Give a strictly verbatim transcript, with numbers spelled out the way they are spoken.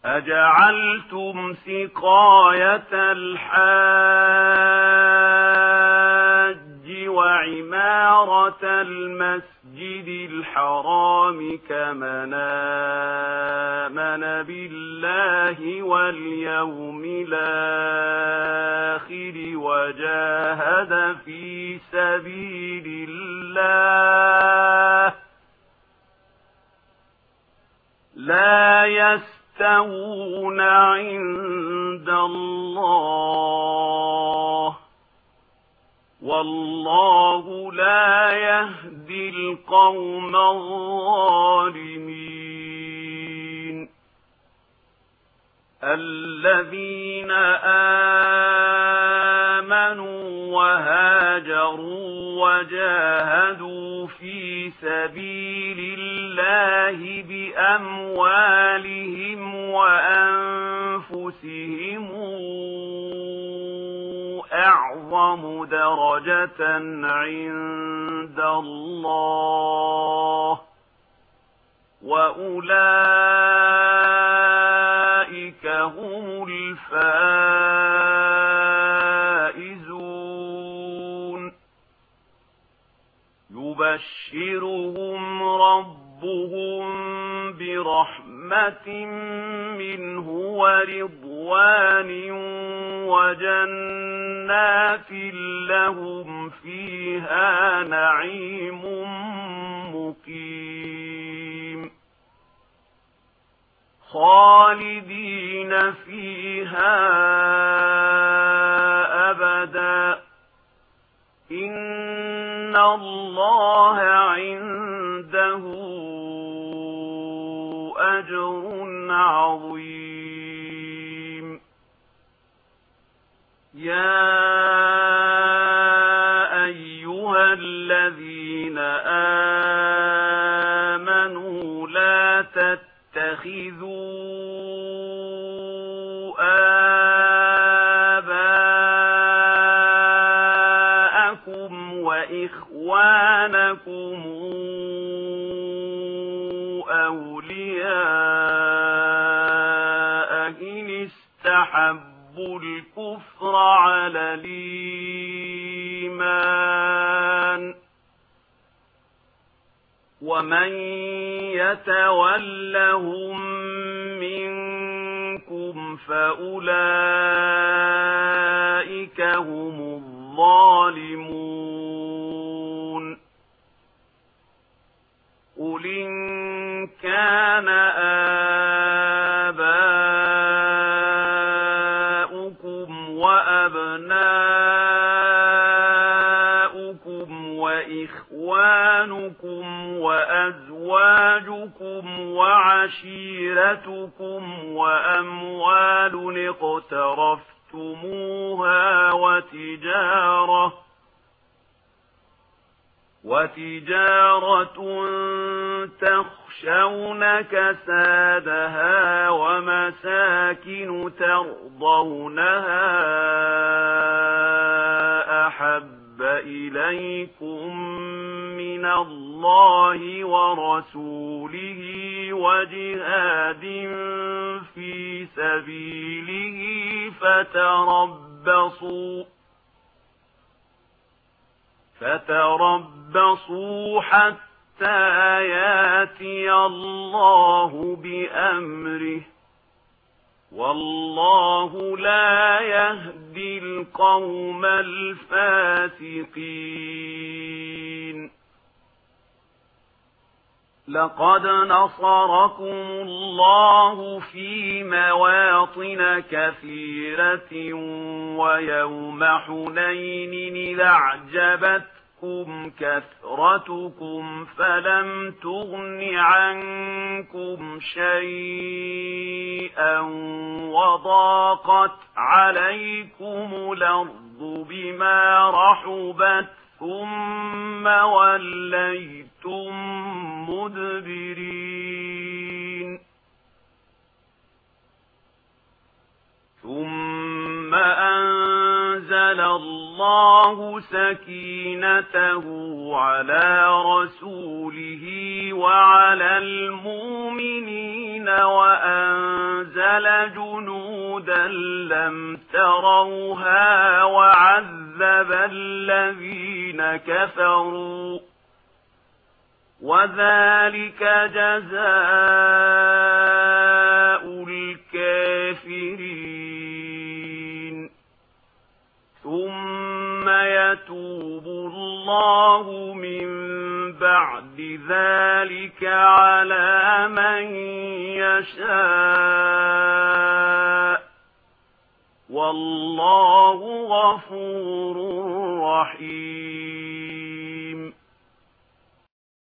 أجعلتم سقاية الحاج وعمارة المسجد الحرام كمن آمن بالله واليوم الآخر وجاهد في سبيل الله لا يستوون عند الله والله لا يهدي القوم الظالمين الذين آمنوا وهاجروا وجاهدوا في سبيل الله بأموالهم وأنفسهم أعظم درجة عند الله وأولئك هم الفائزون يبشرهم ربهم برحمة منه ورضوان وجنات لهم فيها نعيم مقيم خالدين فيها أبدا إن الله عنده أجر عظيم يا أيها الذين آمنوا لا تتخذوا آباءكم وإخوانكم أولياء إن استحبوا الكفر على الإيمان ومن يتولهم منكم فأولئك هم الظالمون قل إن كان آباؤكم وأبناؤكم وإخوانكم وأزواجكم وعشيرتكم وأموال اقترفتموها وتجارة وتجارة تخشون كسادها ومساكن ترضونها أحب إليكم من الله ورسوله وجهاد في سبيله فتربصوا فتربصوا حتى ياتي الله بأمره والله لا يهدي القوم الفاسقين لقد نصركم الله في مواطن كثيرة ويوم حنين إذا أعجبتكم كثرتكم فلم تغن عنكم شيئا وضاقت عليكم الأرض بما رحبت ثم وليتم مدبرين ثم أنزل الله سكينته على رسوله وعلى المؤمنين وأنزل أرسل جنودا لم تروها وعذب الذين كفروا وذلك جزاء الكافرين ثم يتوب الله من بعد ذلك على من يشاء والله غفور رحيم